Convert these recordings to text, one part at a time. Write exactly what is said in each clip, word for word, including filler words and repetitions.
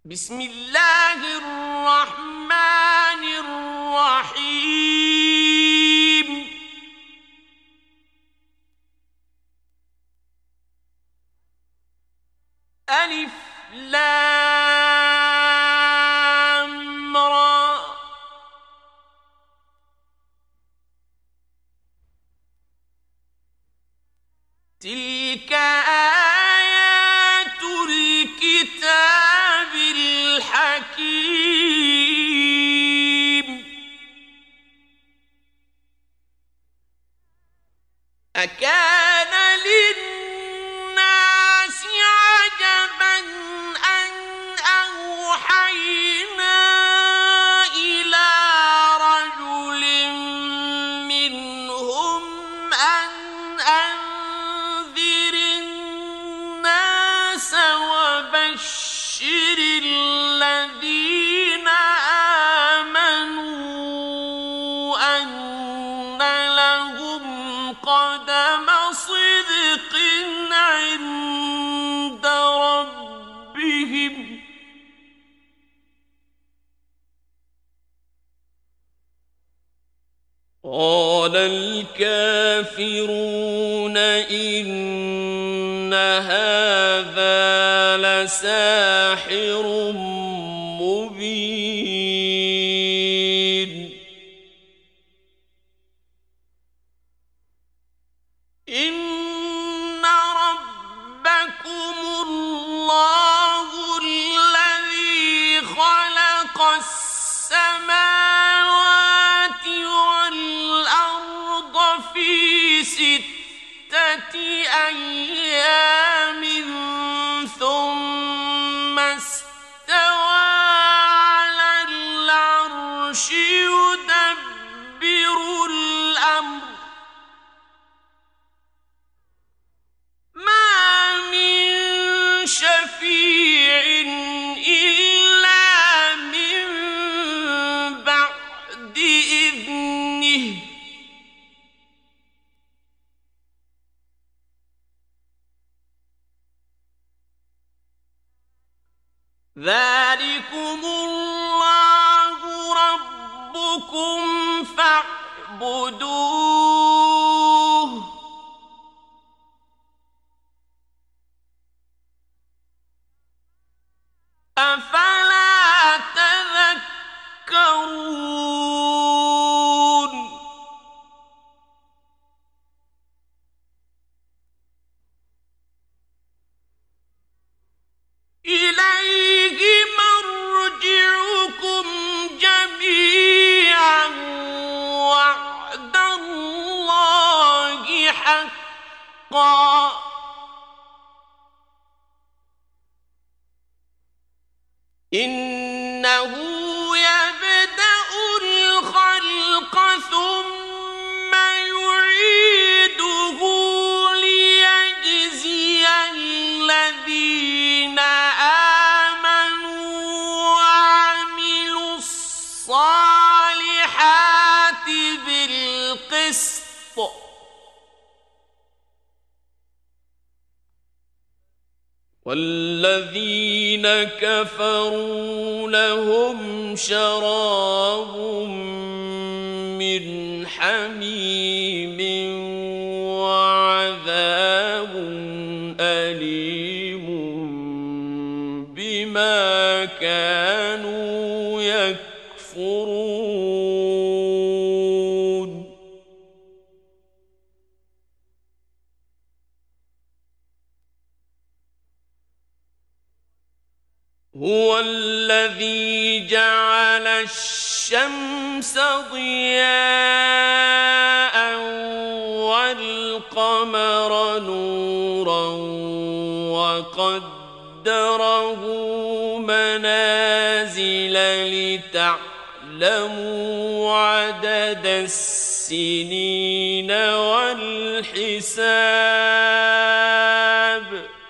بسم الله الرحمن الرحيم. ألف لام را. تلك آيات الكتاب الحكيم. أكان للناس عجبا أن أوحينا إلى رجل منهم أن أنذر الناس وبشر الذين آمنوا أن لهم قدم صدق عند ربهم. قال الكافرون إن هذا لساحر مبين. إن ربكم الله الذي خلق السماوات والأرض في ستة أيام ثم استوى على العرش يدبر الأمر. ما من شفيع إلا من بعد إذنه. ذلكم الله ربكم فاعبدوه. أفلا تذكرون. إليه مرجعكم جميعا وعد الله حقا. إنه يبدأ الخلق ثم يعيده ليجزي الذين آمنوا وعملوا الصالحات بالقسط. والذين كفروا لهم شراب من حميم وعذاب أليم بما كانوا يكفرون. هو الذي جعل الشمس ضياء والقمر نورا وقدره منازل لتعلموا عدد السنين والحساب.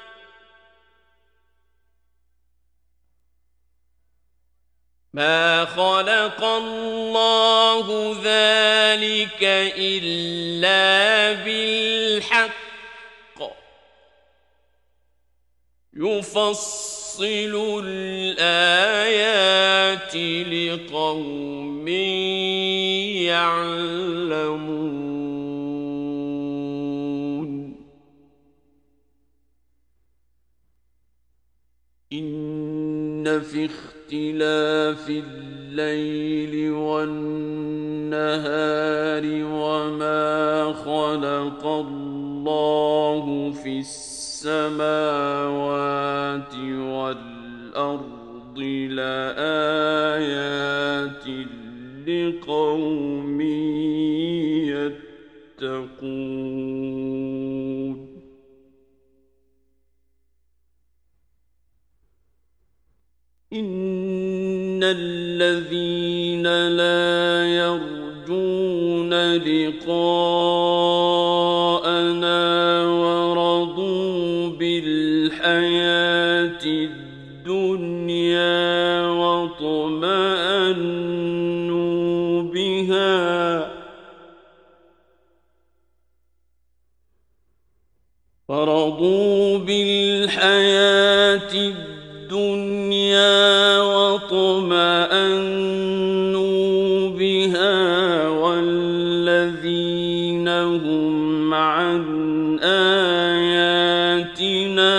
ما خلق الله ذلك إلا بالحق يفصل الآيات لقوم يعلمون إن في اختلاف الليل والنهار وما خلق الله في السماوات والأرض لآيات لقوم يتقون إن الذين لا يرجون لقاءنا ورضوا بالحياة الدنيا واطمأنوا بها ورضوا بالحياة الدنيا واطمأنوا بها والذين هم عن آياتنا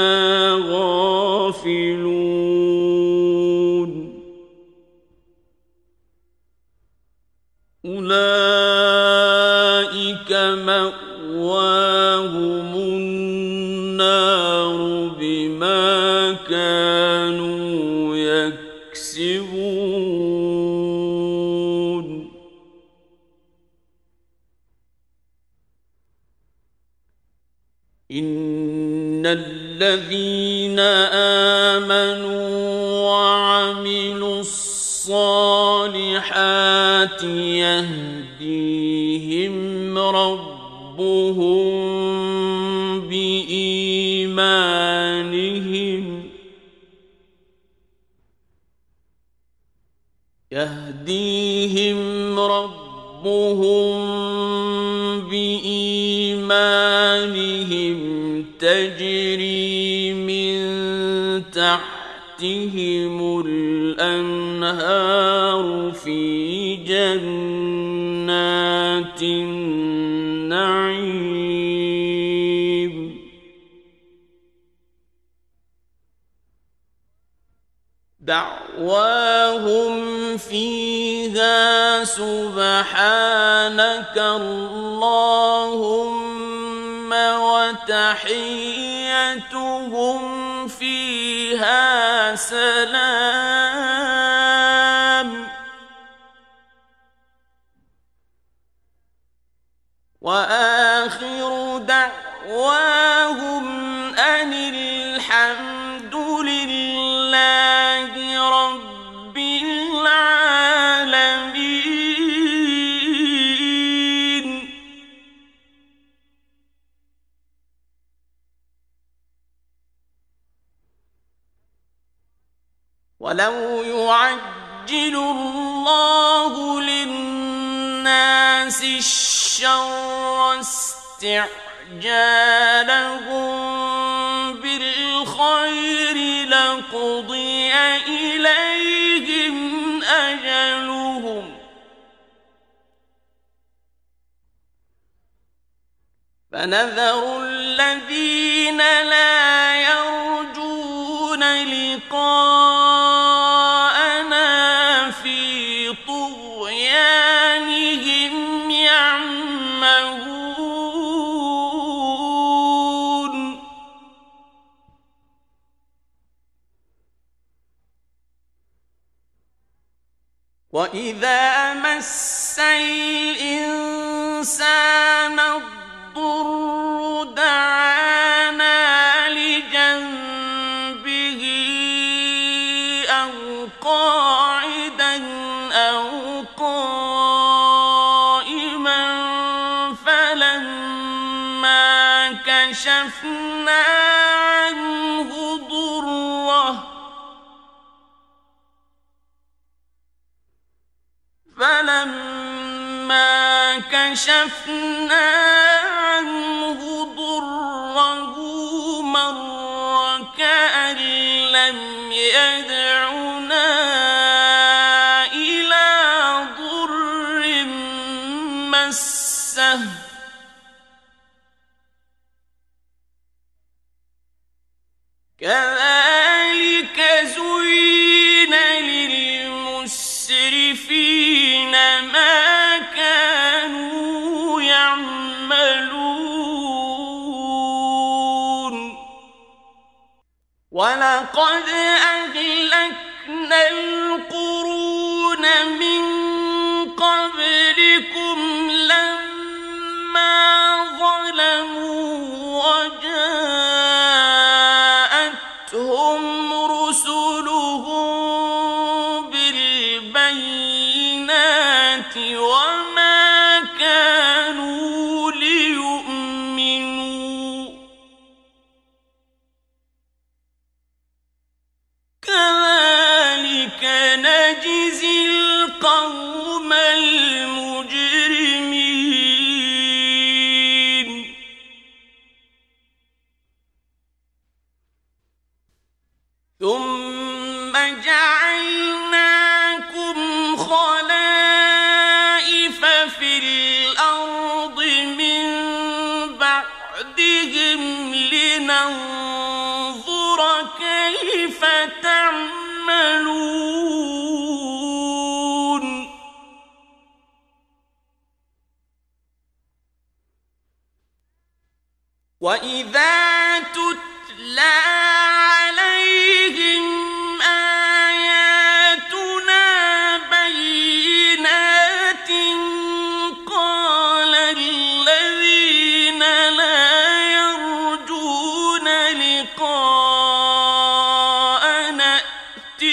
غافلون أولئك مأواهم النار بما كانوا يكسبون إن الذين آمنوا وعملوا الصالحات يهديهم ربهم بإيمانهم يهديهم ربهم بإيمانهم تجري من تحتهم الأنهار في جنات النعيم دعواهم فيها سبحانك اللهم وتحيتهم فيها سلام وآخر دعواهم أن الحمد لله رب العالمين ولو يعجل الله للناس الشر استعجالهم بالخير لقضي إليهم أجلهم فنذر الذين لا يرجون لقاءنا في طغيانهم يعمهون وإذا مس الإنسان الضر دعانا لجنبه أو قاعدا أو قائما فلما كشفنا عنه ضره فلما كشفنا عنه ضره مر كأن لم يدعنا إلى ضر مسه كذلك زين للمسرفين ما كانوا يعملون ولقد أهلكنا القرون من قبلكم لما ظلموا وجاءتهم رسلهم بالبينات وما كانوا ليؤمنوا كذلك نجزي القوم المجرمين ثم جعلناكم خلائف في الأرض من بعدهم لننظر كيف تعملون وإذا تتلى عليهم آياتنا بينات قال الذين لا يرجون لقاءنا ائت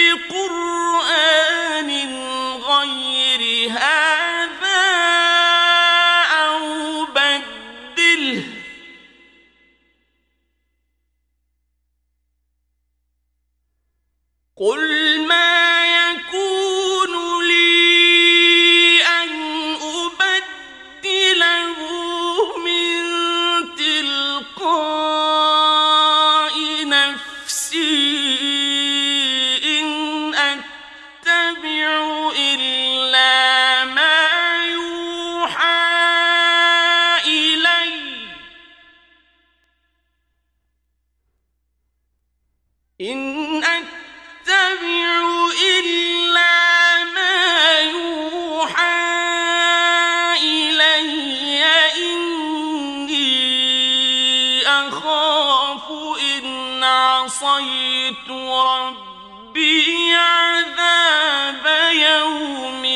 بقرآن غير هذا أو بدله قل ما يكون لي أن أبدله من تلقاء نفسي إن أتبع إلا ما يوحى إلي إن أتبع إلا ما يوحى إلي إني أخاف إن عصيت ربي عذاب يوم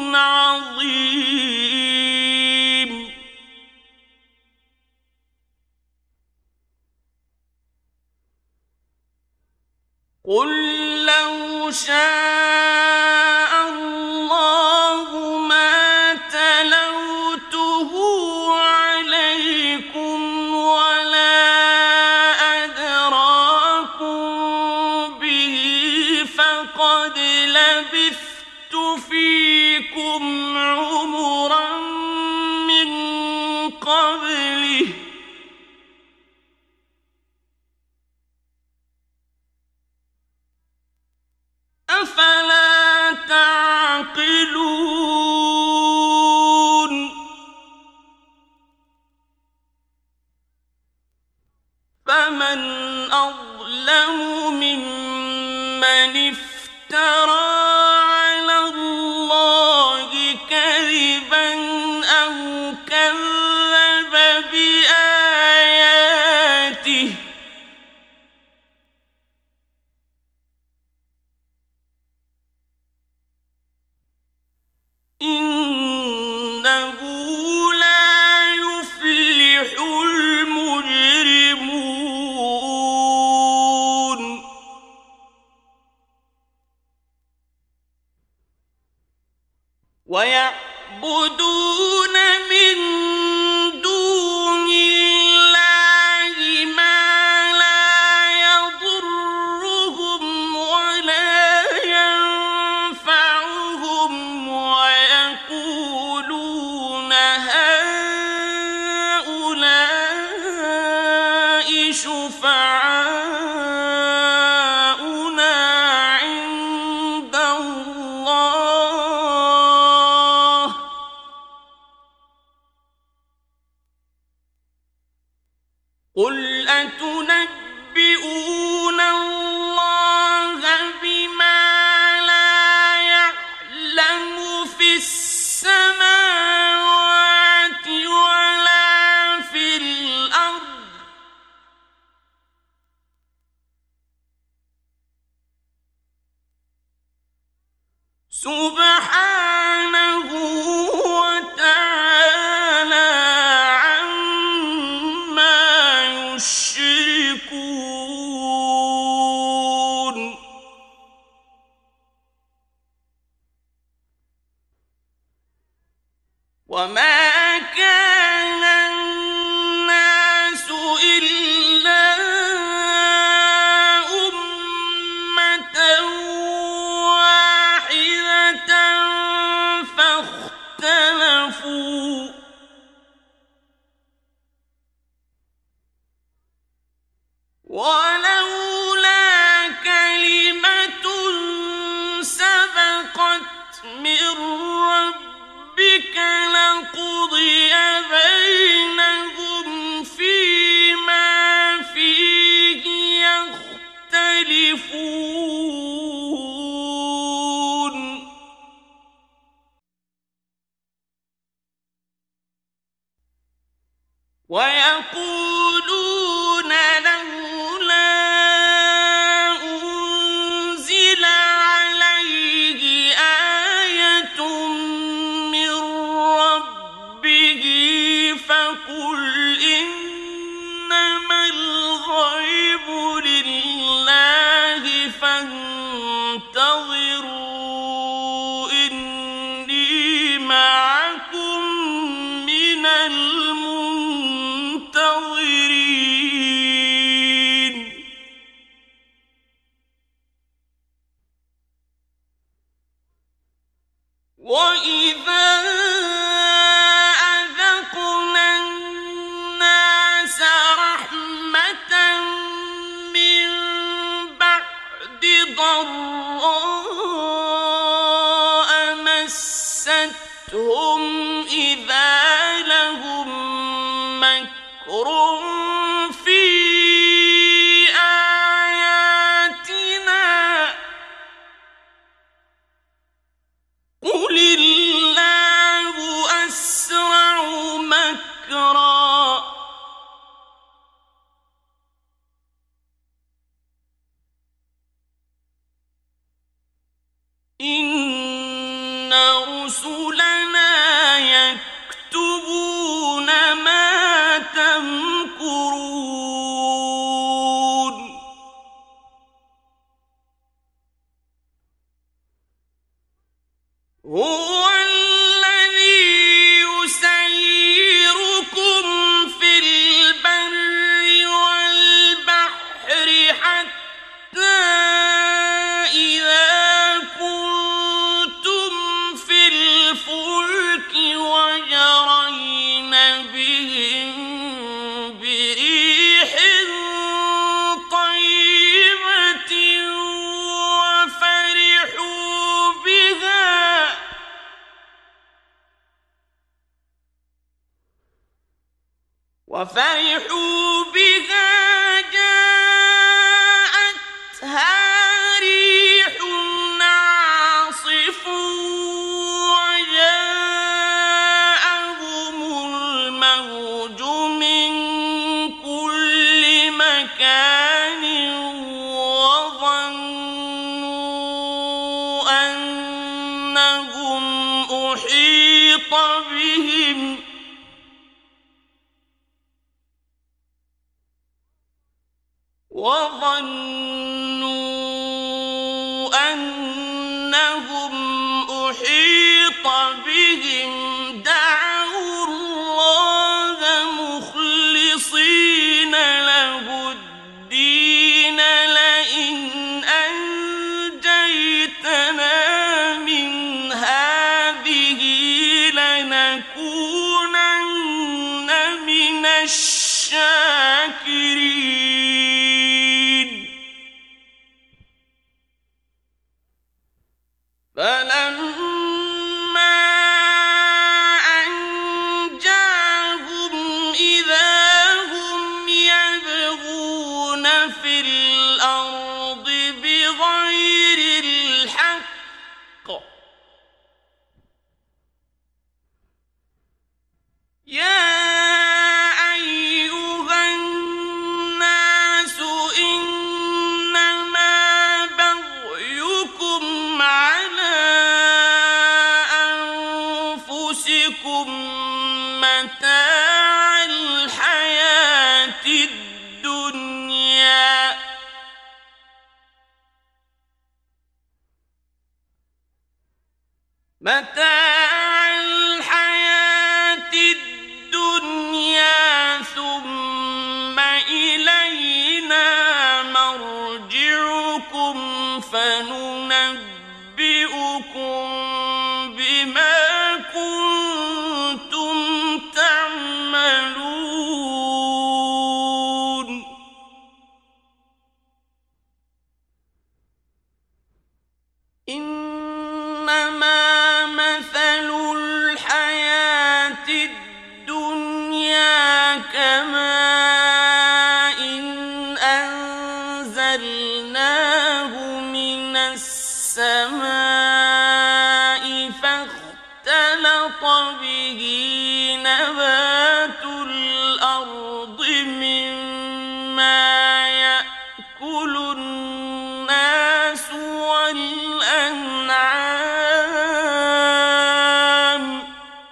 عظيم قل لو شاء الله ما تلوته عليكم ولا أدراكم به فقد لبثت فيكم عمرا من قبله أفلا تعقلون فمن أظلم ممن افترى على الله كذبا أو كذب بآياته إنه لا يفلح المجرمون ويعبدون من دون الله ما لا يضرهم ولا ينفعهم ويقولون هؤلاء شفعاؤنا سبحانه وتعالى عما يشركون وما كان الناس إلا أمة واحدة فاختلفوا ولولا كلمة سبقت من ربك لقضي بينهم فيما فيه يختلفون ويقولون لولا أنزل عليه آية من ربه فقل إنما الغيب لله فانتظروا إني معكم من المنتظرين وإذا أذقنا الناس رحمة من بعد ضراء مستهم إذا لهم مكر في آياتنا قل الله أسرع مكرا إن رسلنا يكتبون ما تمكرون هو الذي يسيركم في البر والبحر حتى إذا كنتم في الفلك وجرين بهم بريح طيبة وفرحوا بها وفرحوا بها جاءتها ريح عاصف وجاءهم الموج من كل مكان وظنوا أنهم أحيط بهم وظنوا أنهم أحيط بهم دعوا الله مخلصين له الدين لئن أنجيتنا من هذه لنكونن من الشاكرين فلما أنجاهم إذا هم يبغون في الأرض بغير الحق يا أيها الناس إنما بغيكم على متاع الحياة الدنيا ثم إلينا مرجعكم فننبئكم بما كنتم تعملون إنما مثل الحياة الدنيا كماء أنزلناه من السماء فاختلط به نبات الأرض مما يأكل الناس والأنعام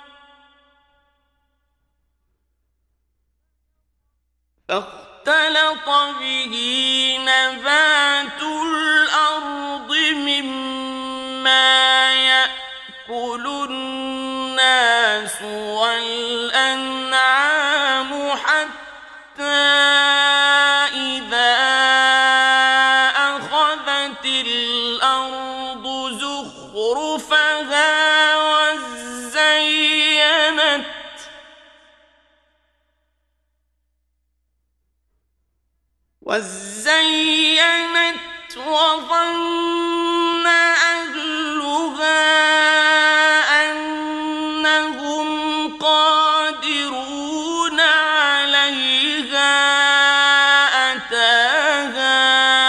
فاختلط به نبات الأرض مما يأكل الناس والأنعام حتى إذا أخذت الأرض زخرفها وزينت وزينت وظن أهلها أنهم قادرون عليها أتاها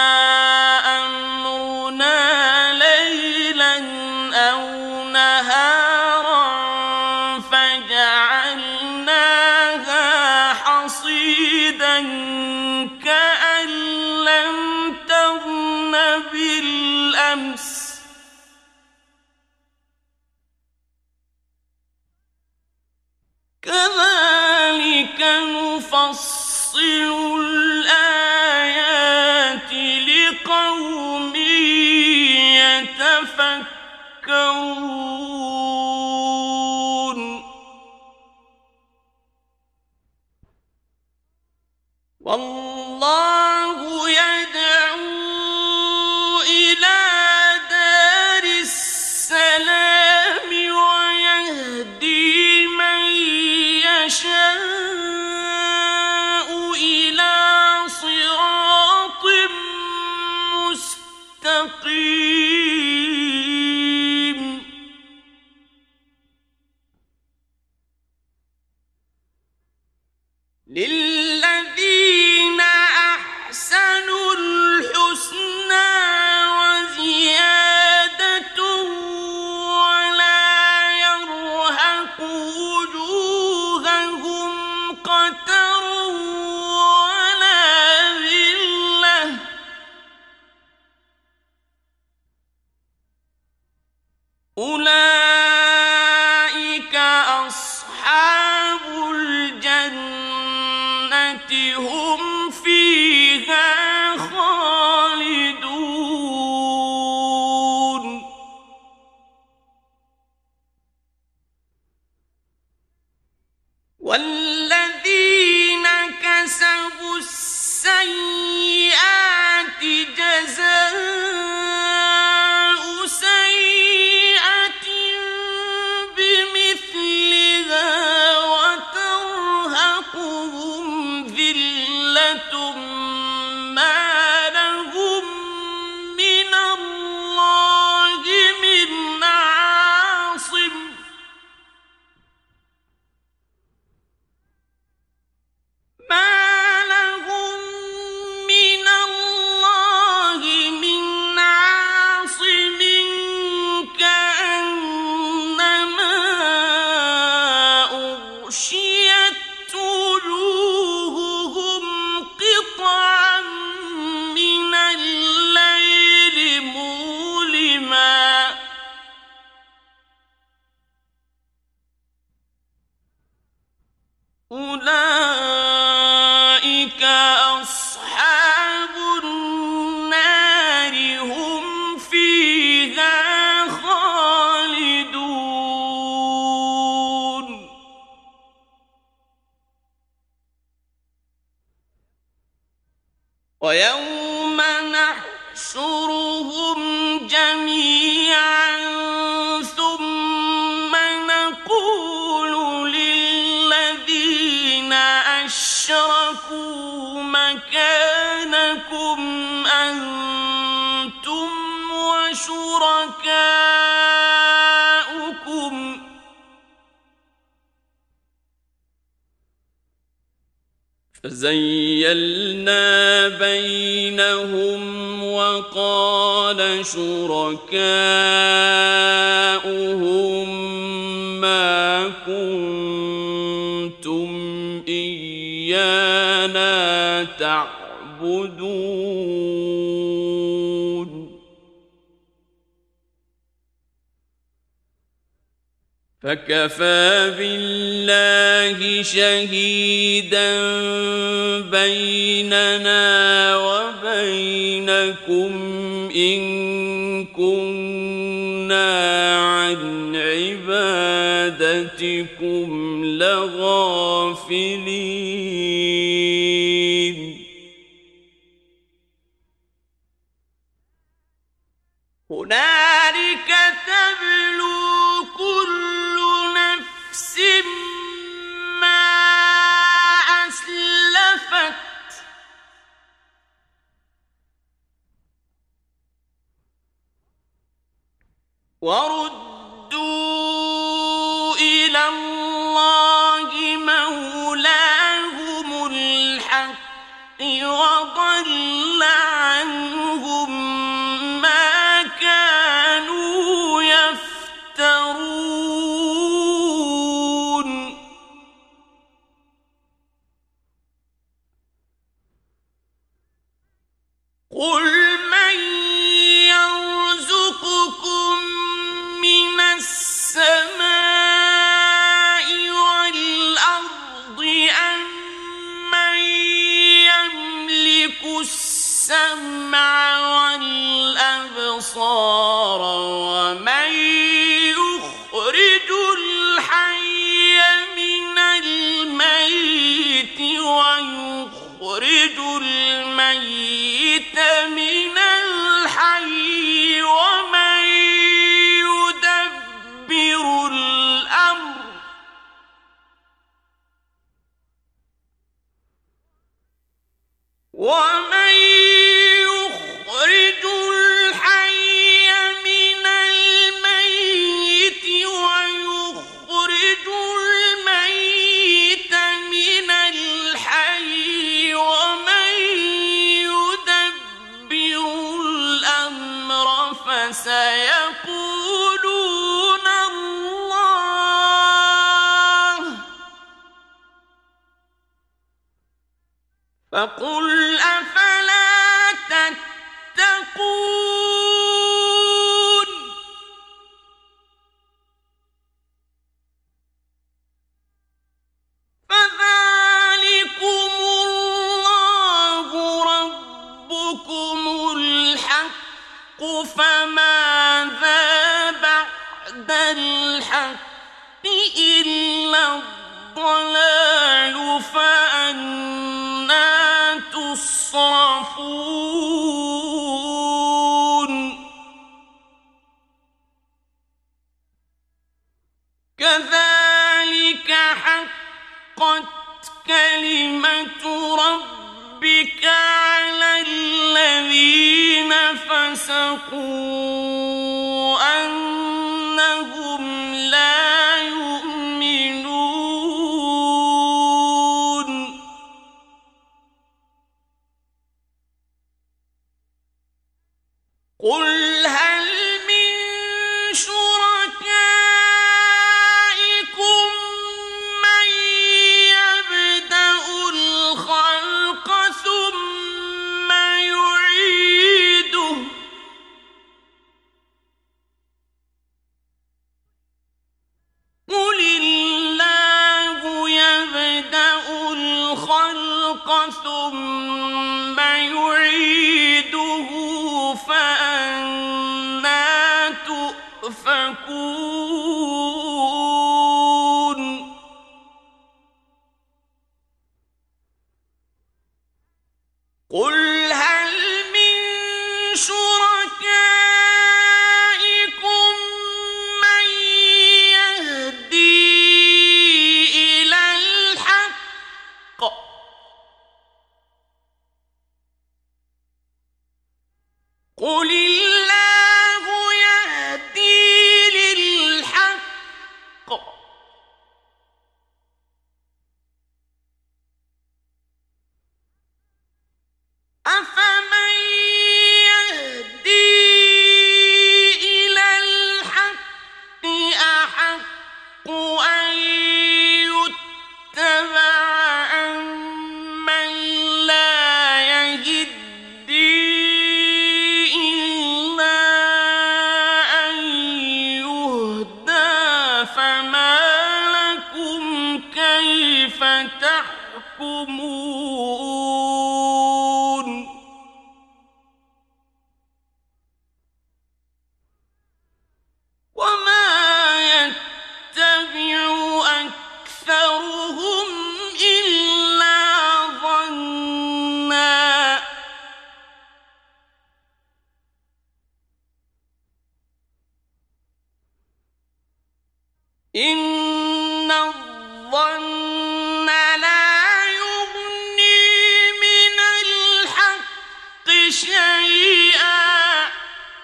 أمرنا ليلا أو نهارا فجعلناها حصيدا كأن لم تغن بالأمس كذلك نفصل الآيات لقوم يتفكرون والله يدعو إلى دار السلام ويهدي من يشاء إلى صراط مستقيم للذين أحسنوا الحسنى وزيادة ولا يرهق وجوههم قتر ولا ذلة أولئك أصحاب الجنة هم فيها خالدون والذين كسبوا السيئات جزاء سيئة بمثلها وترهقهم ذلة شركاؤكم فزيلنا بينهم وقال شركاؤهم ما كنتم إيانا تعبدون فكفى بالله شهيدا بيننا وبينكم إن كنا عن عبادتكم لغافلين هنالك تبلو كل نفس ما أسلفت وردوا إلى الله مولاهم الحق وضل عنهم ما كانوا يفترون قل من يرزقكم من السماء والأرض أم من يملك السمع والأبصار ومن يخرج الحي من الميت ويخرج الميت من الحي ومن يدبر الأمر ومن يخرج الحي من الميت ويخرج الميت من الحي ومن يدبر الأمر فسيقولون الله فقل أفلا تتقون فذلكم الله ربكم الحق فماذا بعد الحق إلا الضلال فأنى تصرفون كذلك حقت كلمة ربك على الذين فسقوا أنهم لا يؤمنون قل هل من شركائكم من يبدأ الخلق ثم يعيده قل الله يبدأ الخلق ثم يعيده فأنى تؤفكون قل هل من شركائكم من يهدي إلى الحق قل الله إن الظن لا يغني من الحق شيئا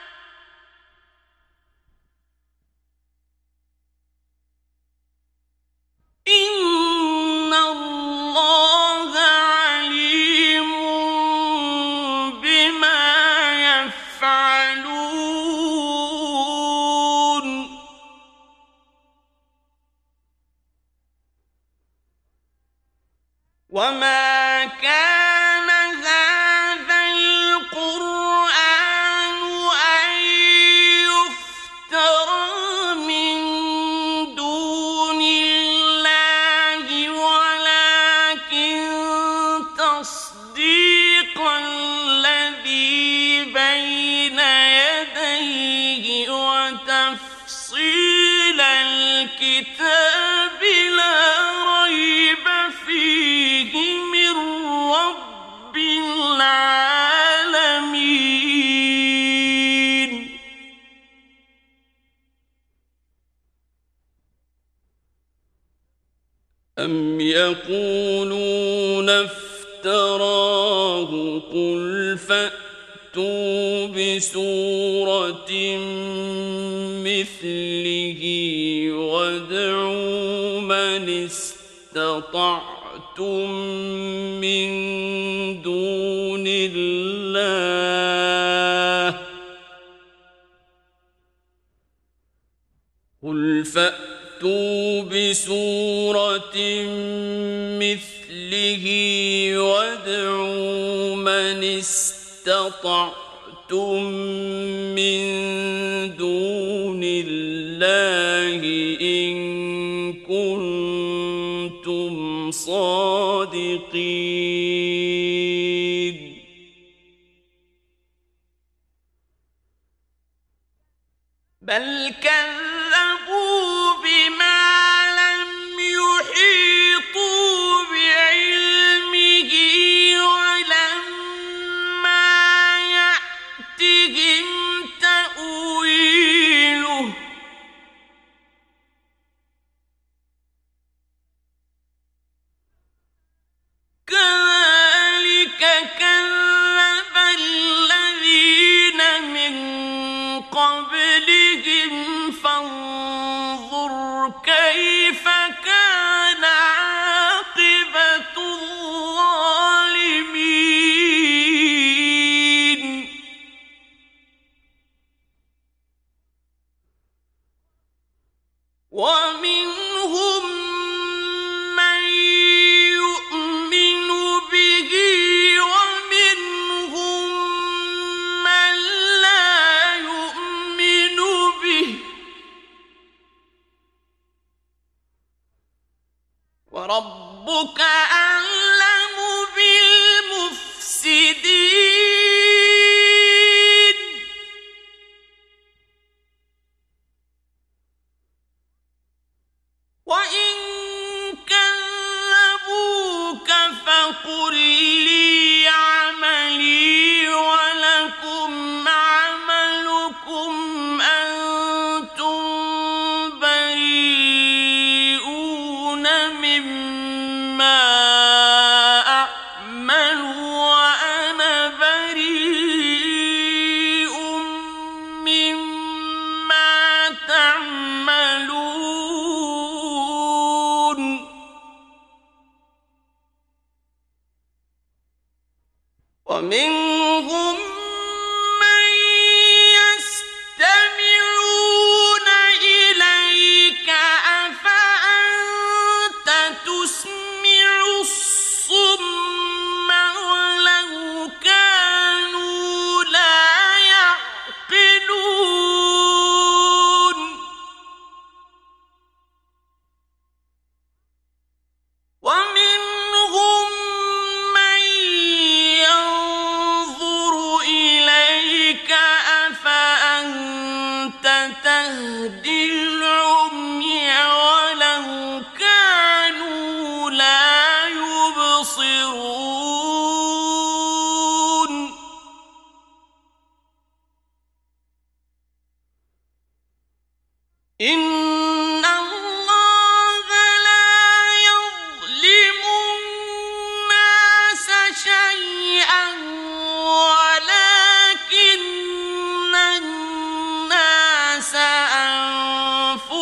إن الله عليم بما يفعلون وما كان هذا القرآن أن يفترى من دون الله ولكن تصديق الذي بين يديه وتفصيل الكتاب لا ريب فيه من رب العالمين أم يقولون افتراه قل فأتوا بسورة مثله وادعوا من استطعتم من دون الله قل فأتوا بسورة مثله وادعوا من استطعتم من دون الله إن كنتم صادقين بل كذبوا بما لم يحيطوا بعلمه ولما يأتهم تأويله كذلك كذب الذين من قبلهم فانظر كيف كان عاقبة الظالمين ومنهم من يؤمن به ومنهم من لا يؤمن به وربك أعلم بالمفسدين وإن كذبوك فقل لي عملي ولكم عملكم أنتم بريئون مما أعمل وأنا بريء مما تعملون ومنهم من يستمعون إليك أفأنت تسمع الصم ولو كانوا لا يعقلون ومنهم من ينظر إليك أفأنت تهدي العمي ولو كانوا لا يبصرون إن الله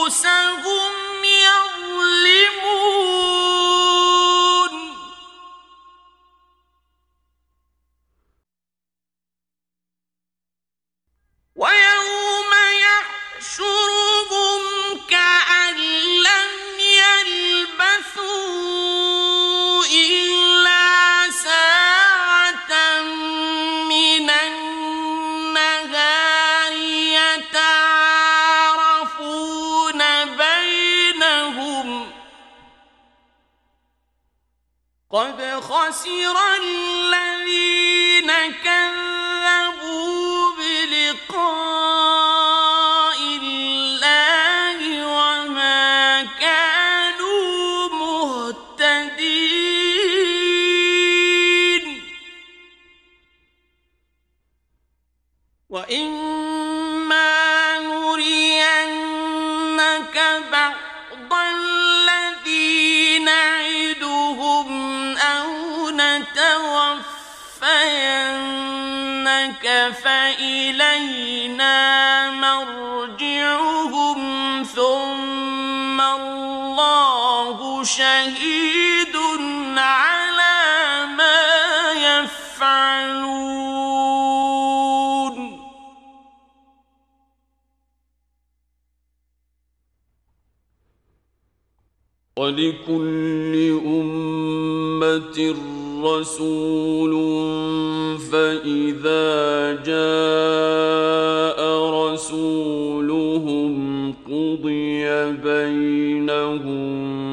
أنفسهم يظلمون ويوم يحشرهم كأن لم يلبثوا إلا ساعة من النهار يتعارفون بينهم قد خسر الذين كذبوا بلقاء الله وما كانوا مهتدين وإما نرينك بعض الذي نعدهم أو نتوفينك فإلينا مرجعهم ثم الله شهيد على ما يفعلون ولكل أمة رسول فإذا جاء رسولهم قضي بينهم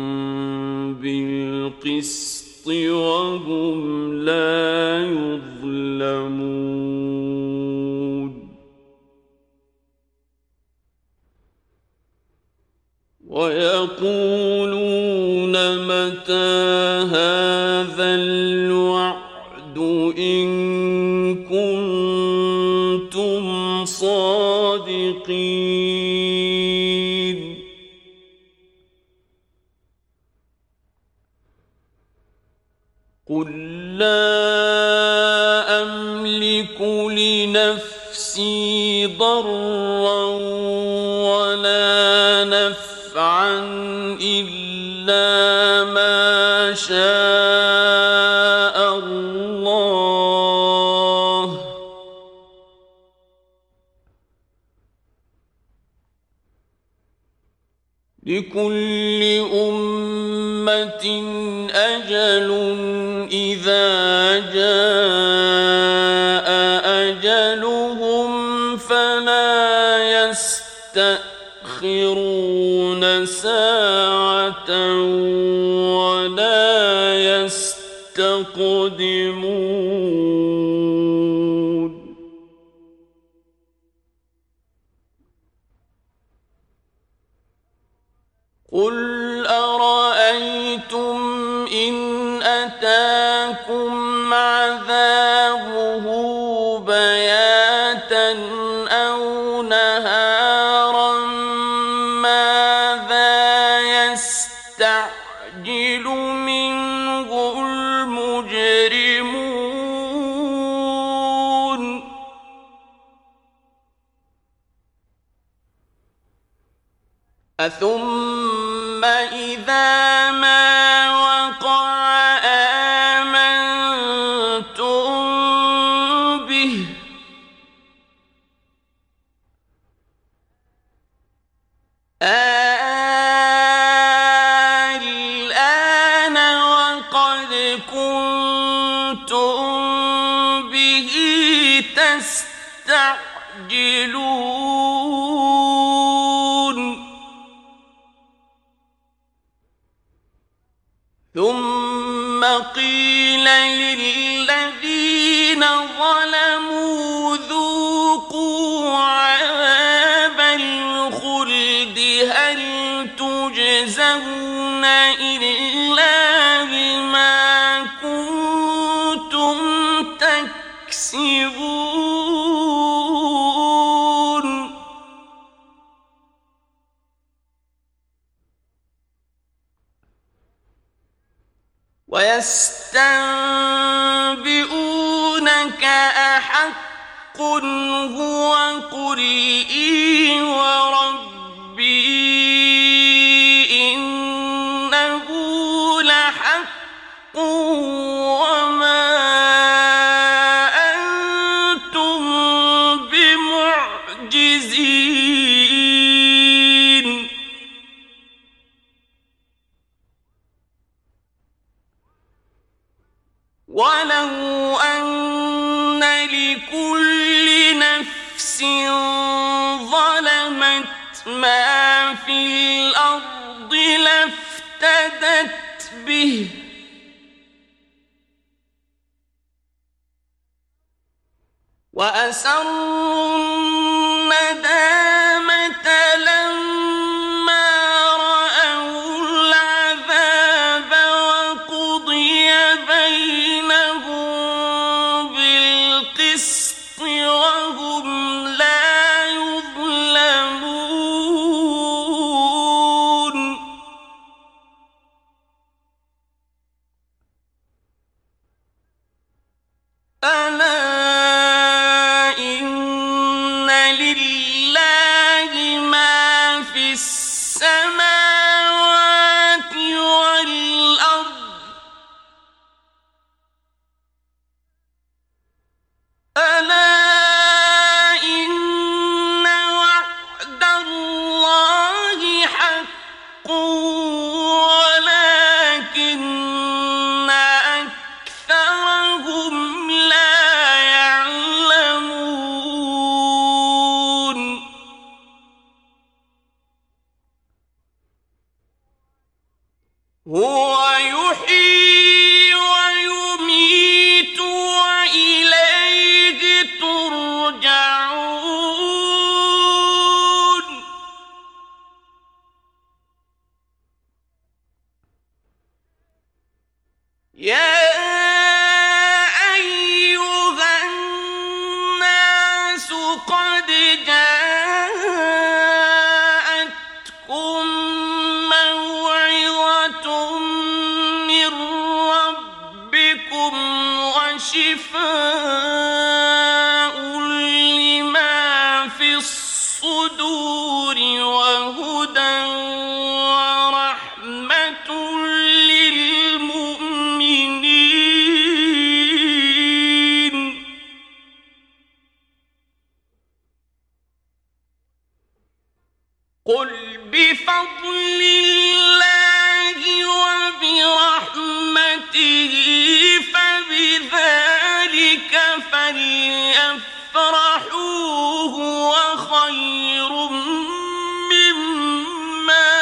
بالقسط وهم لا يظلمون ويقولون متى هذا الوعد إن كنتم صادقين قل لا أملك لنفسي ضرا ولا نفعا إلا ما شاء الله لكل أمة أجل إذا جاء أجلهم فلا يستأخرون ساعة ولا يستقدمون قل أرأيتم إن أتاكم عذابه بياتا أو نهارا ماذا يستعجل منه المجرمون أثم إذا ما وقع آمنتم به الآن وقد كنتم به تستعجلون ثم قيل للذين ظلموا ذوقوا عذاب الخلد هل تجزون إلا بما كنتم تكسبون ويستنبئونك أحق هو قل إي وربي ولو أن لكل نفس ظلمت ما في الأرض لافتدت به وأسروا الندامة لما رأوا العذاب وقضي بينهم بالقسط وهم لا يظلمون ألا السماوات والأرض ألا إن وعد الله حق ولكن أكثرهم لا يعلمون هو يحيي ويميت وإليه ترجعون يا أيها الناس قد جاءتكم من ربكم وشفاء لما في الصدور وهدى ورحمة للمؤمنين قل بفضل الله وبرحمته فبذلك فليفرحوا هو خير مما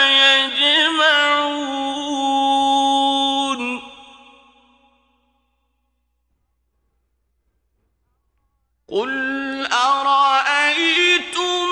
يجمعون قل أرأيتم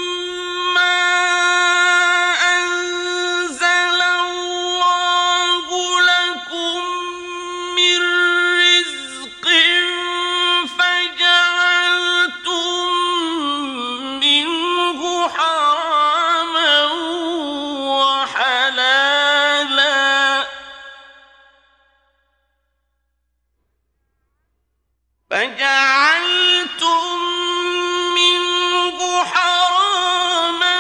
فجعلتم منه حراما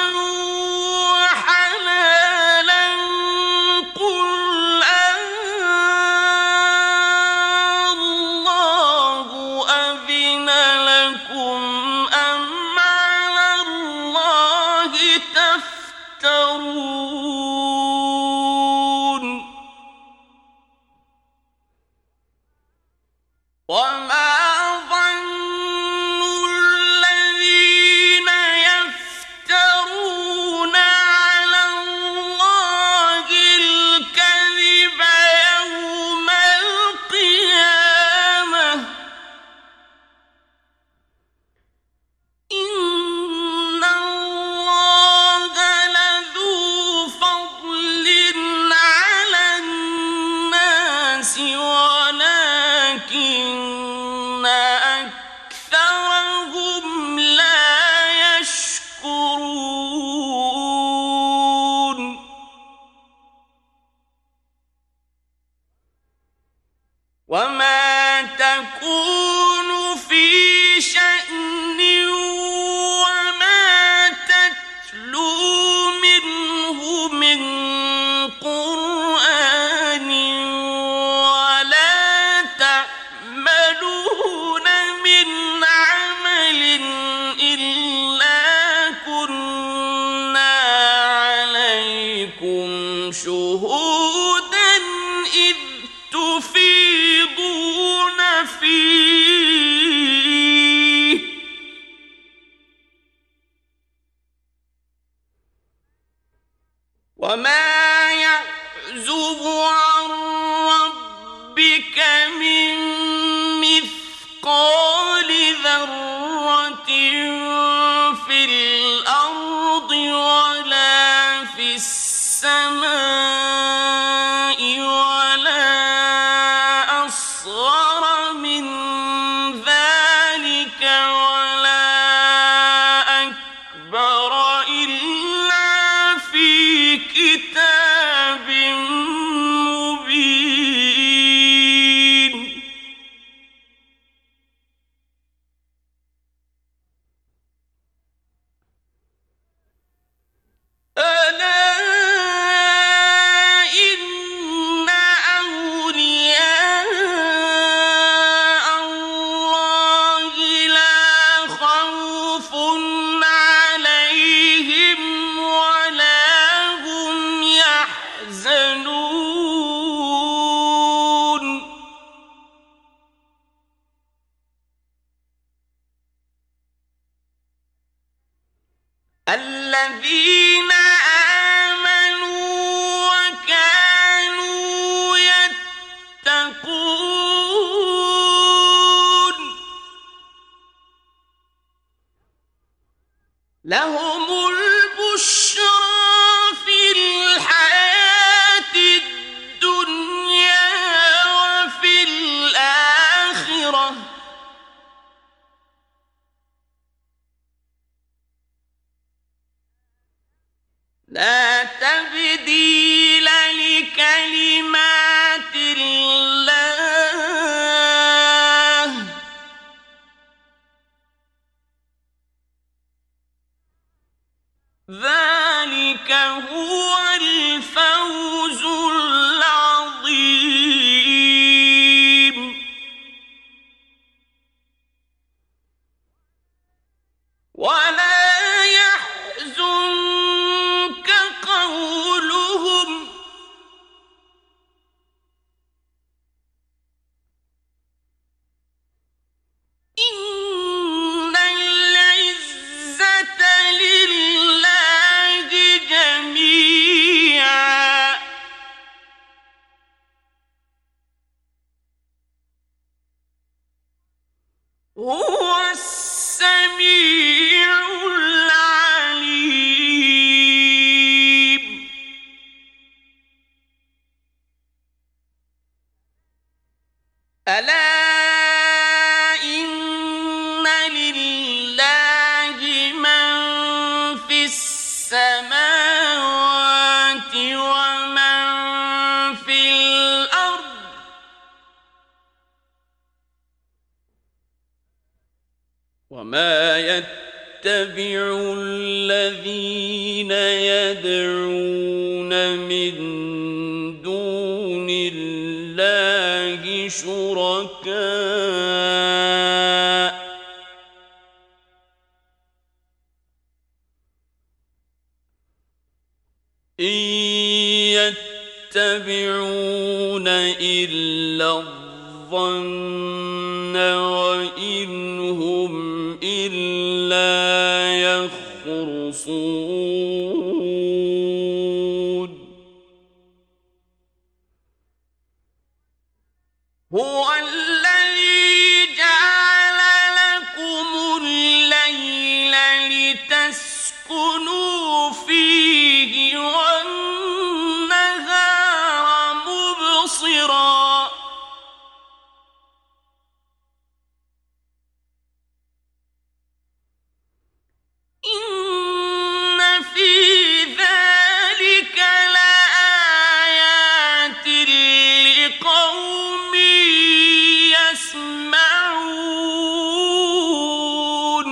وحلالا قل الله أذن لكم أم على الله تفترون وما ولكن أكثرهم لا يشكرون وما تكون في شأن وما تتلو منه من قرآن ولا تعملون من عمل إلا كنا عليكم شهودا إذ تفيضون وما يعزب عن ربك من مثقال ذرة في الأرض ولا في السماء ولا أصغر من ذلك ولا أكبر إلا في كتاب مبين. ألا إن أولياء الله لا خوف عليهم ولا هم يحزنون. الذين آمنوا وكانوا يتقون لهم البشرى في الحياة الدنيا وفي الآخرة لا تبديل لكلمات الله ذلك هو الفوز العظيم. ولا يحزنك قولهم إن العزة لله جميعا هو السميع العليم. ألا إن لله من في السماوات ومن في الأرض وما يتبع الذين يدعون من دون الله شركاء إن يتبعون إلا الظن وإن هم إلا يخرصون. هو الذي جعل لكم الليل لتسكنوا فيه والنهار مبصرا إن في ذلك لآيات لقوم يسمعون.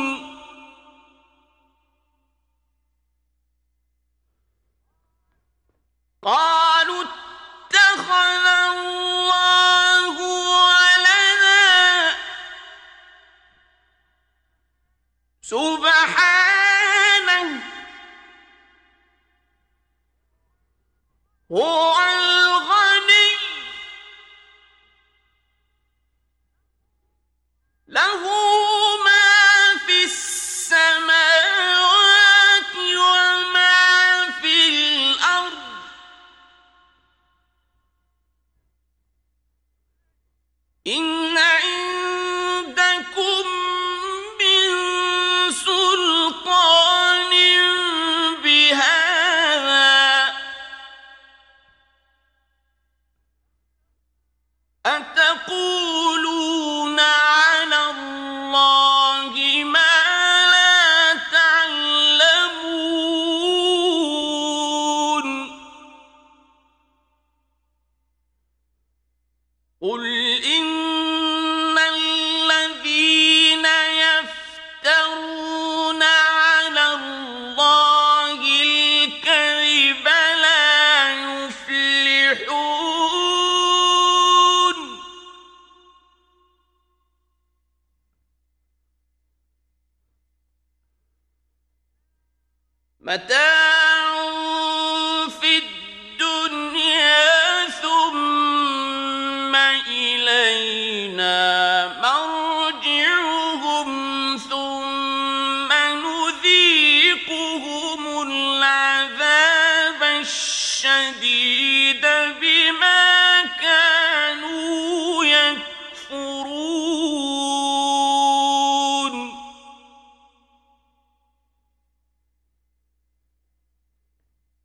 قالوا اتخذ الله ولدا سبحانه هو الغني له ما في السماوات وما في الأرض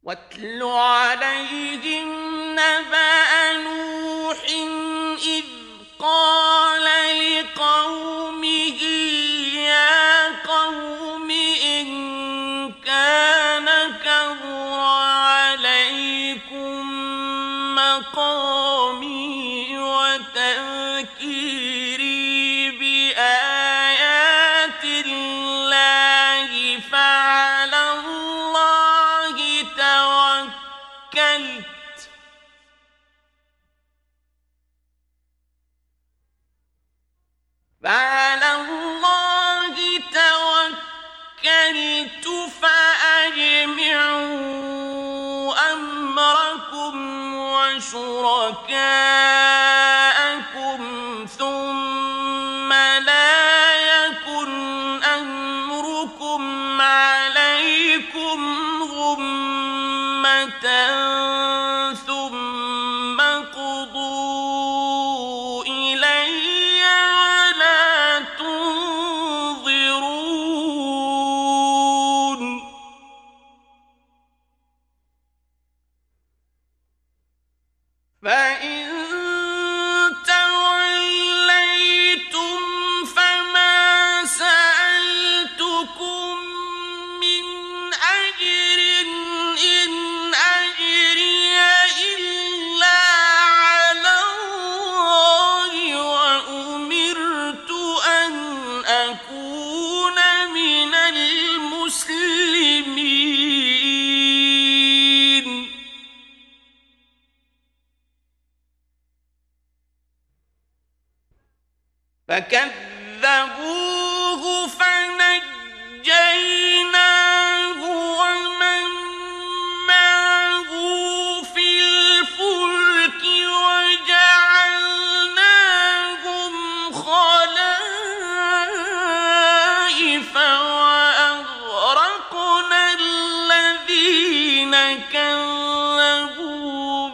واتل عليهم نبأ نوح إذ قال لقومه يا قوم إن كان كبر عليكم مقامي وتذكيري بآيات الله فعلى الله توكلت فعلى الله توكلت فأجمعوا أمركم وشركاءكم ثم لا يكن أمركم عليكم غمة ثم قضوا إلي ولا تنظرون فإن توليتم فما سألتكم من أجر إن أجري إلا على الله وأمرت أن أكون من المسلمين فكذبوه فنجيناه ومن معه في الفلك وجعلناهم خلائف وأغرقنا الذين كذبوا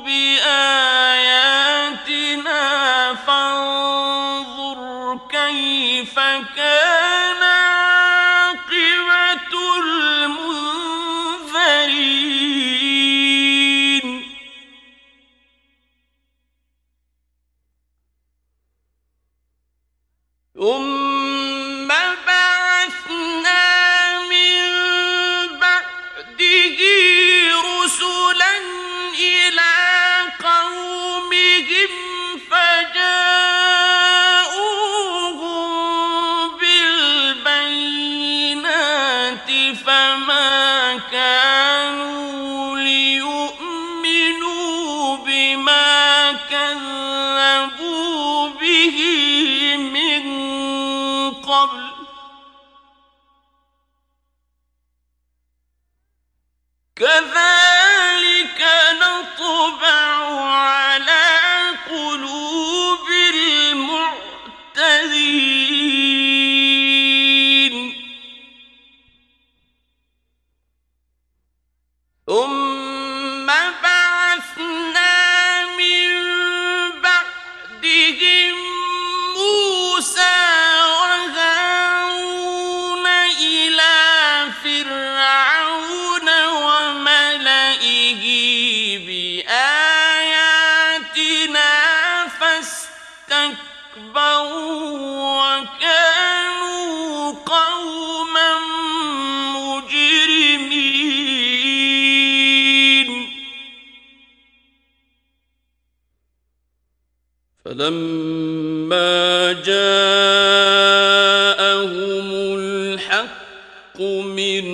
بآياتنا فانظر كيف كان عاقبة المنذرين ثم بعثنا من بعده رسلا إلى قومهم فجاءوهم بالبينات فما كانوا ليؤمنوا بما كذبوا به من قبل كذلك نطبع على قلوب المعتدين ثم بعثنا من بعدهم موسى وهارون إلى فرعون وملئه بآياتنا فاستكبروا وكانوا قوما مجرمين فلما جاءهم الحق من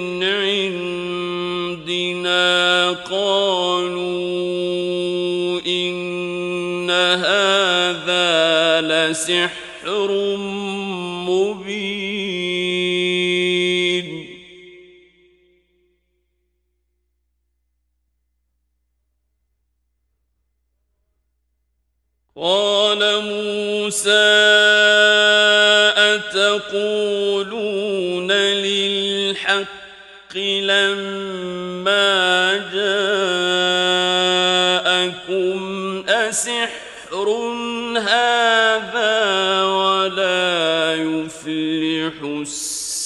عندنا قالوا إن هذا لسحر مبين قال موسى أتقولون للحق لما جاءكم أسحر هذا ولا يفلح الساحرون. الساحرون.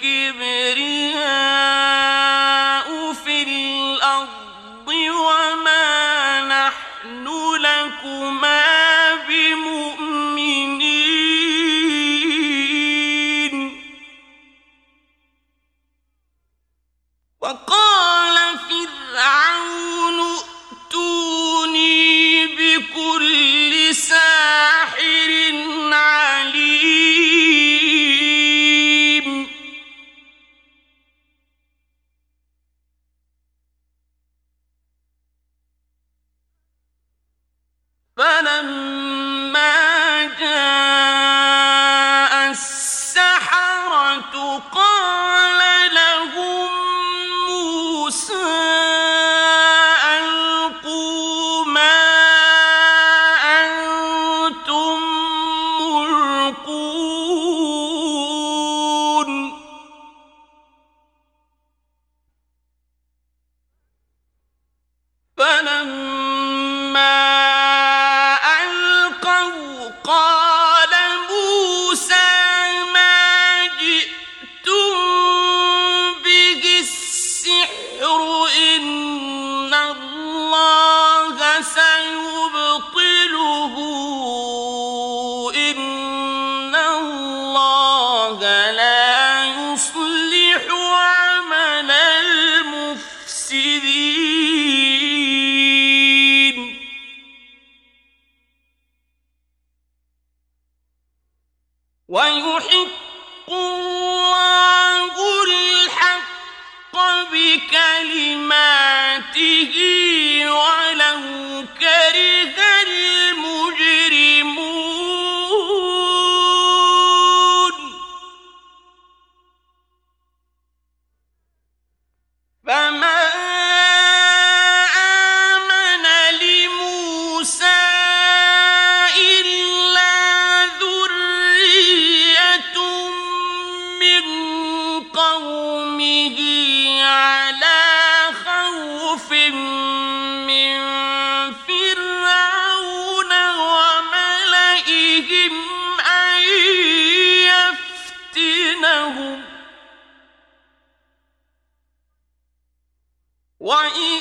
الكبرياء في الأرض وما نحن لكما بمؤمنين وقال فرعون ائتوني بكل ساحر عليم فلما جاء السحرة قال لهم موسى ألقوا ما أنتم ملقون فلما ألقوا قال موسى ما جئتم به السحر إن الله سيبطله إن الله لا يصلح عمل المفسدين ويحق الله الحق بكلماته ولو كره المجرمون فما آمن لموسى إلا ذرية من قومه على خوف من فرعون وملئهم أن يفتنهم وإن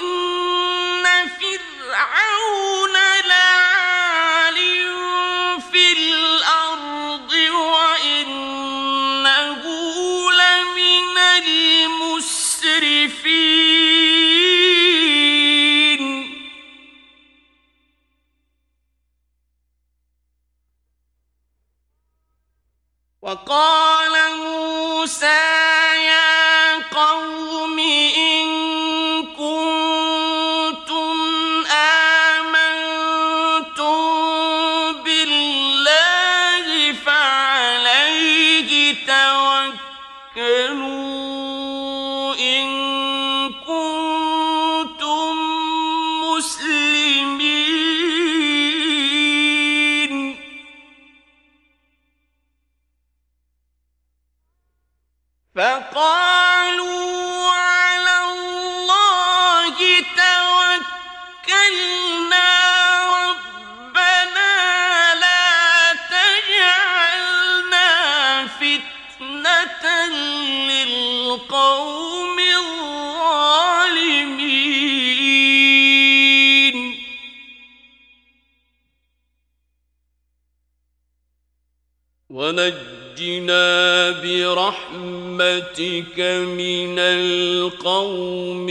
فرعون لعال في الأرض وإنه لمن المسرفين وقال موسى يا قوم إن كنتم آمنتم بالله فعليه توكلوا إن كنتم مسلمين فقالوا على الله توكلنا ربنا لا تجعلنا فتنة للقوم الظالمين ونجنا برحمتك من القوم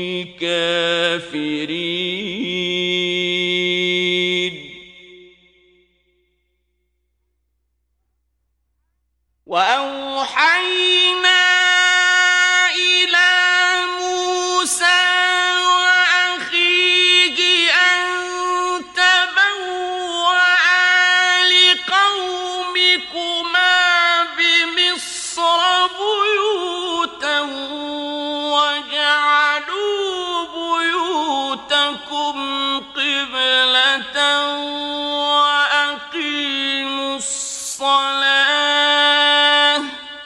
الكافرين وأوحينا إلى موسى وأخيه أن تبوأ لقومكما بمصر بيوتا واجعلوا بيوتكم قبلة وأقيموا الصلاة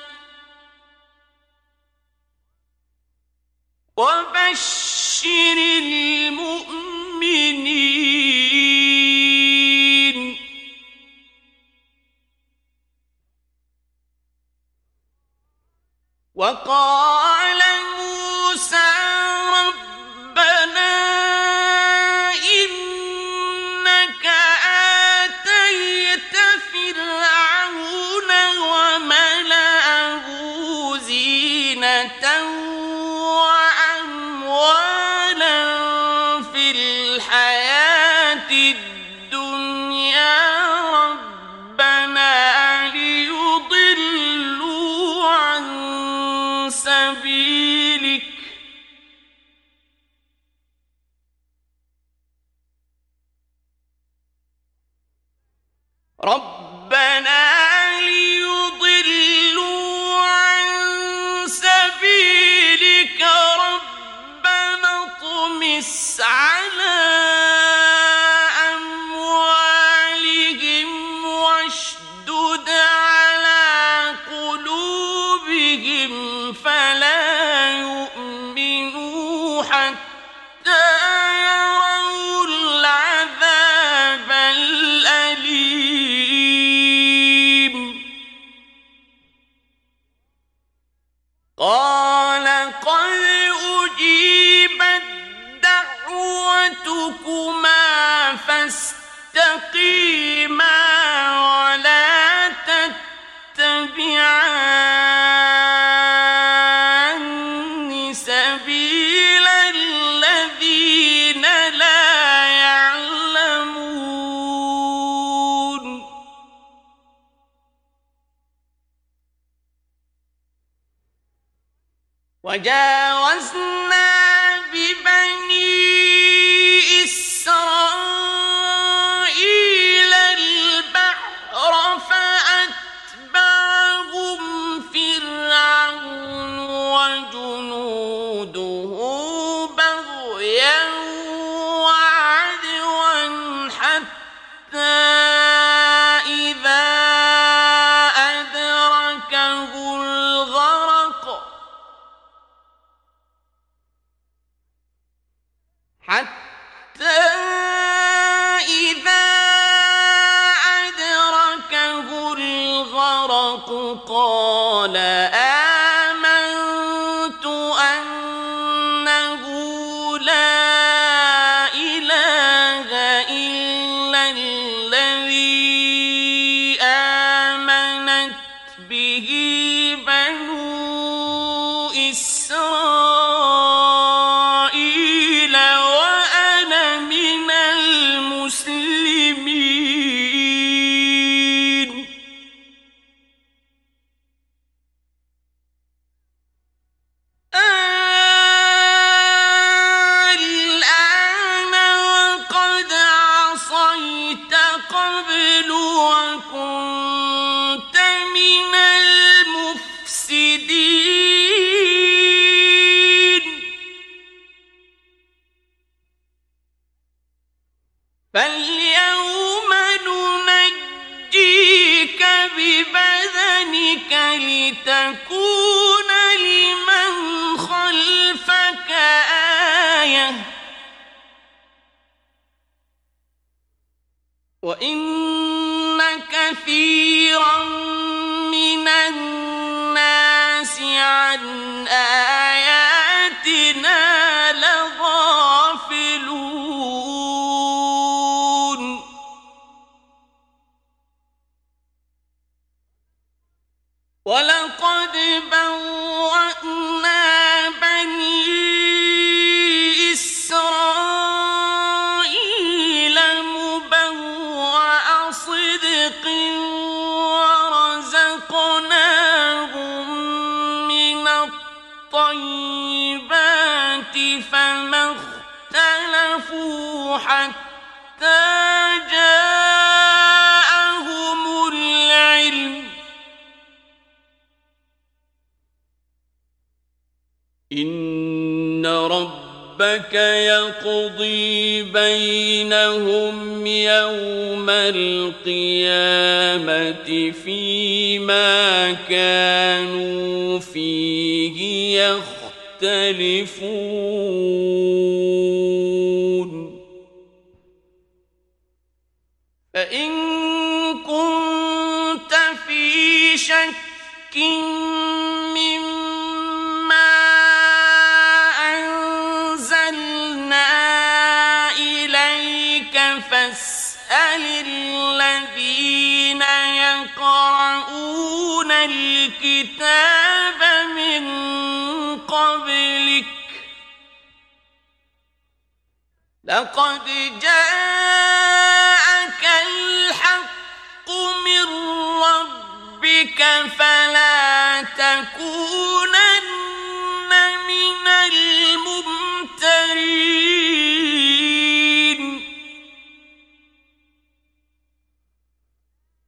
وبشر المؤمنين ربنا ليضلوا عن سبيلك ربنا اطمس على أموالهم واشدد على قلوبهم فلا يؤمنوا حتى يروا العذاب الأليم قال قد أجيبت دعوتكما فاستقيما ولا تتبعان سبيل الذين لا يعلمون وجاوزنا ببني إسرائيل البحر فأتبعهم فرعون وجنوده بغيا وعدوا حتى إذا أدركه الغرق حتى إذا أدركه الغرق قال آمنت أنه لا إله إلا الذي آمنت به بنو إسرائيل وأنا من المسلمين الآن وقد عصيت قبل وكنت من المفسدين فاليوم ننجيك ببدنك لتكون لمن خلفك آية وإن كثيرا من الناس عن آياتنا لغافلون ولقد بوأنا بني إسرائيل مبوأ صدق ورزقناهم من الطيبات فما اختلفوا حتى جاءهم العلم إن ربك يقضي بينهم يوم القيامة فيما كانوا فيه يختلفون فإن كنت في شك مما أنزلنا إليك فاسأل الذين يقرؤون الكتاب من قبلك لقد جاءك الحق من ربك فلا تكونن من الممترين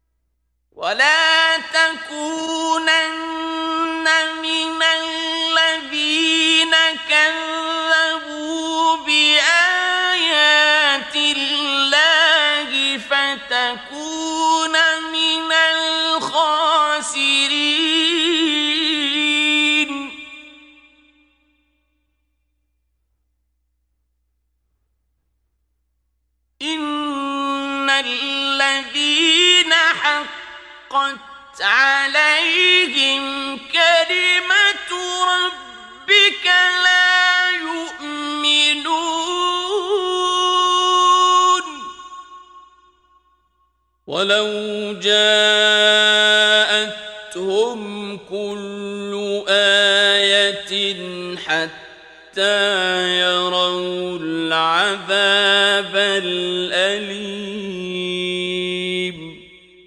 إن الذين حقت عليهم كلمة ربك لا يؤمنون ولو جاءتهم كل آية حتى يروا العذاب الأليم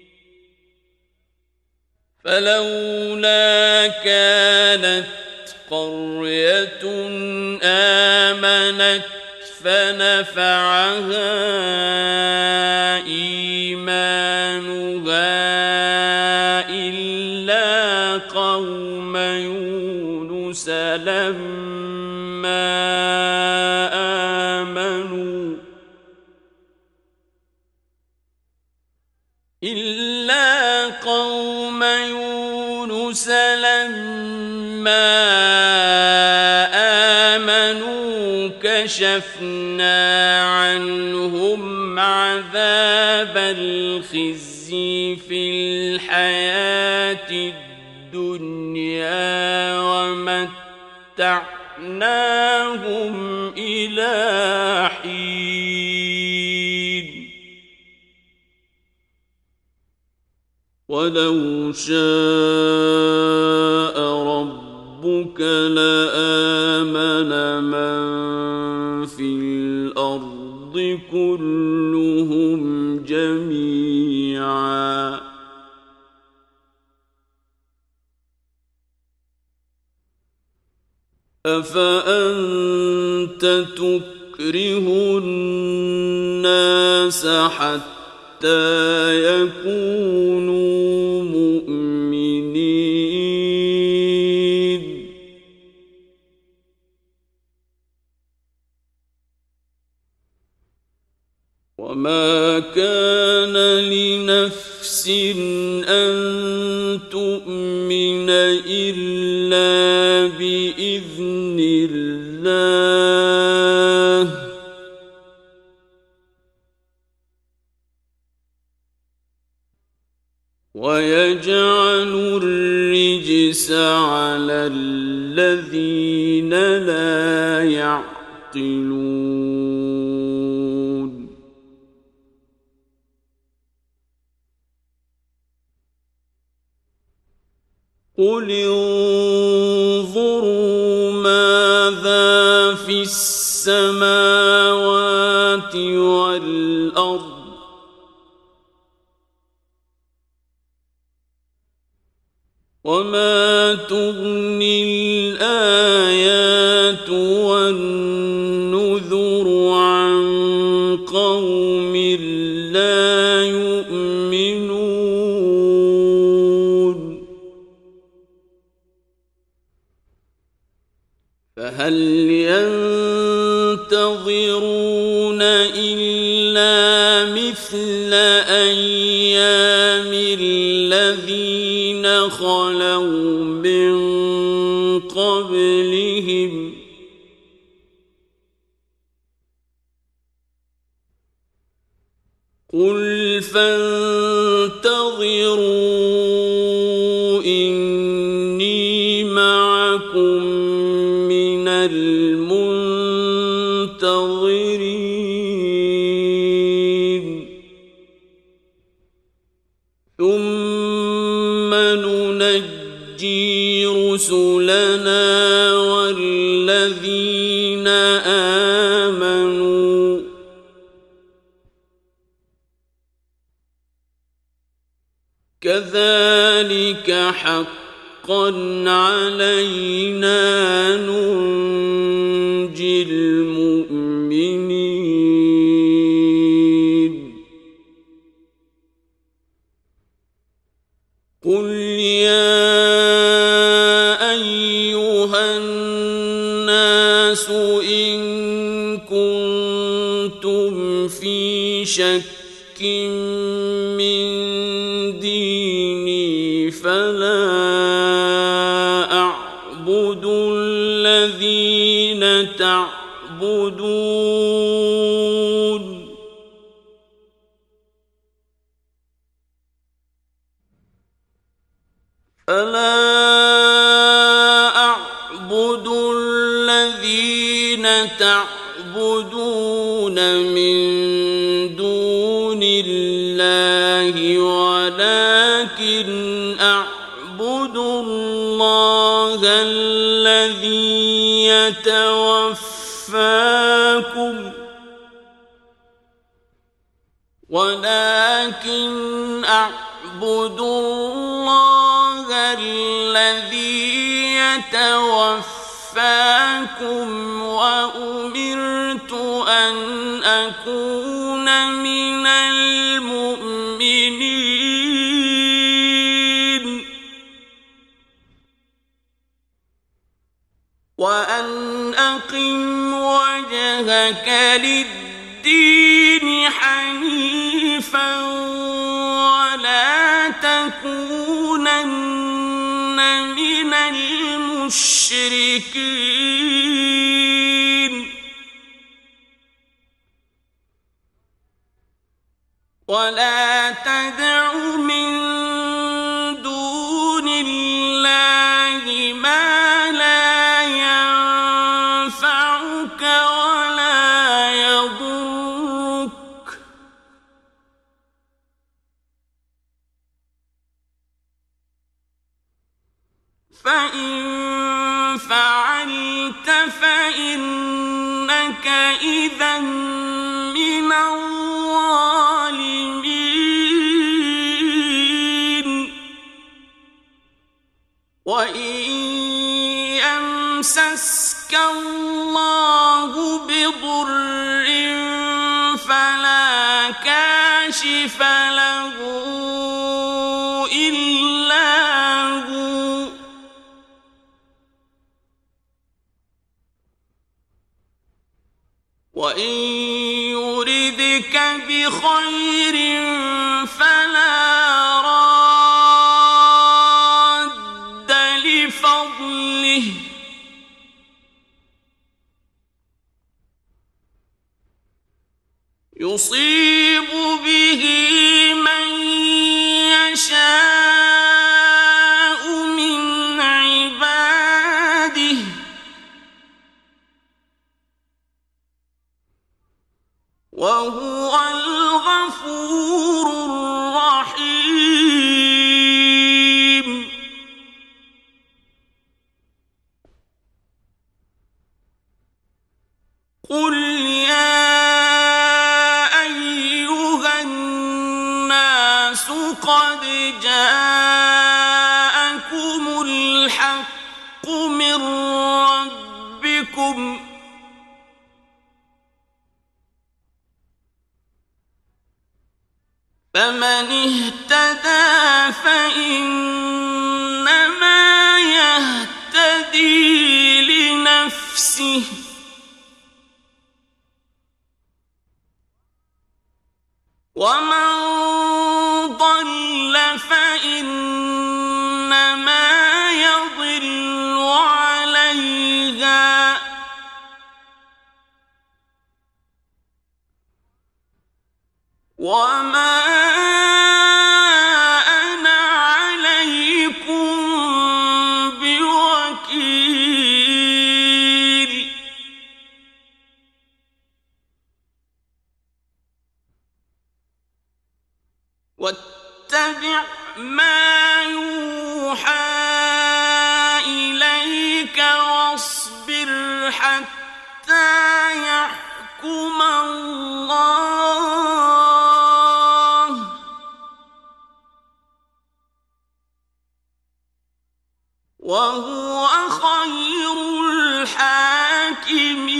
فلولا كانت قرية آمنت فنفعها إيمانها إلا قوم يونس لما آمنوا إلا قوم يونس لما آمنوا كشفنا عنهم عذاب الخزي في الحياة الدنيا ومتعناهم إلى حين ولو شاء ربك لآمن من في الأرض كلهم جميعا أفأنت تكره الناس حتى يكونوا مؤمنين وما كان لنفس أن تؤمن إلا بإذن الله ويجعل الرجس على الذين لا يعقلون قل انظروا ماذا في السماوات والأرض وما تغني الآيات والنذر عن قوم لا يؤمنون فهل ينتظرون إلا مثل أيام الذين خلوا من قبلهم قل فانتظروا إني معكم من المنتظرين ثم ننجي رسلنا والذين آمنوا كذلك حقا علينا ننجي المؤمنين قل يا أيها الناس إن كنتم في شك من ديني فلا أعبد الذين تعبدون ألا أعبد الذين تعبدون من دون الله ولكن أعبد الله الذي يتوفاكم ولكن أعبد الله الذي يتوفاكم وأمرت أن أكون من المؤمنين وأن أقم وجهك للدين حنيفا ولا تكونن من المشركين ولا تدع من دون الله ما لا ينفعك ولا يضرك فإن فعلت فإنك إذا من الظالمين وإن يمسسك الله بضر فلا كاشف له إلا هو وإن يردك بخير فلا راد لفضله يصيب به من يشاء من عباده وهو الغفور الرحيم قل يا أيها الناس قد جاءكم الحق من ربكم فمن اهتدى فإنما يهتدي لنفسه ومن ضل فإنما يضل عليها وما أنا عليكم بوكيل واتبع ما يوحى إليك واصبر حتى يحكم الله وهو خير الحاكمين